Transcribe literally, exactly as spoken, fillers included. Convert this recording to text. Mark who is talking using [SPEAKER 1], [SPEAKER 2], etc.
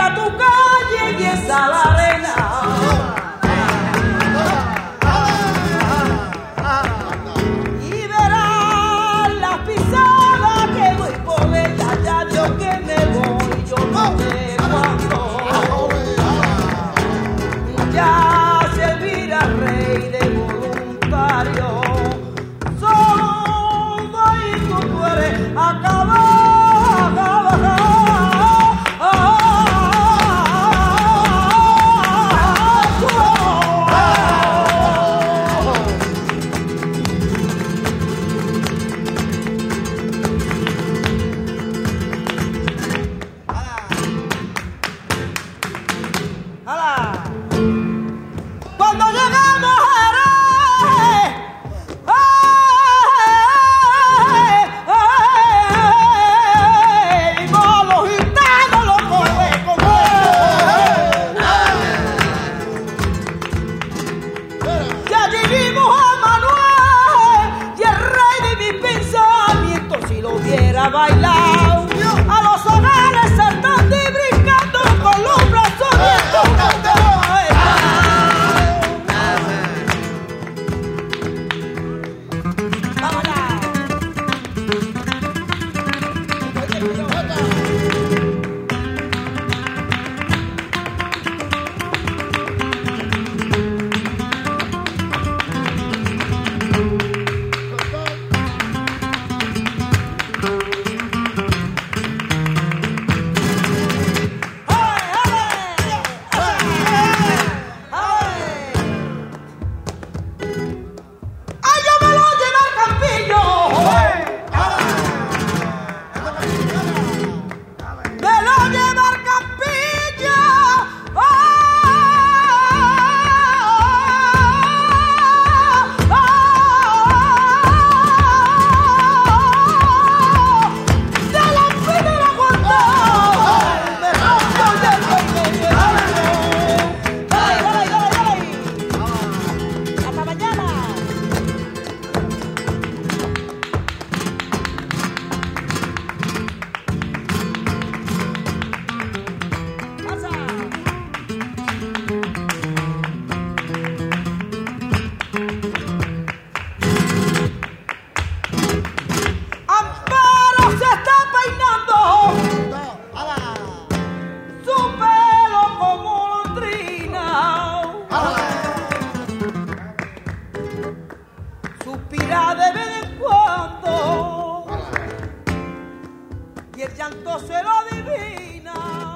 [SPEAKER 1] mira tu calle y esa la arena. Y verás las pisadas que voy por ella, ya Dios que me voy, yo no sé cuándo. Ya servirá rey de voluntario, solo y tú eres acabar. Cuando llegamos a Jerez, ¡ay! Los gitanos los corre con y allí vimos a Manuel y el rey de mis pensamientos, si lo hubiera bailado a los hogares saltando y brincando con los brazos abiertos. Suspira de vez en cuando y el llanto se lo adivina.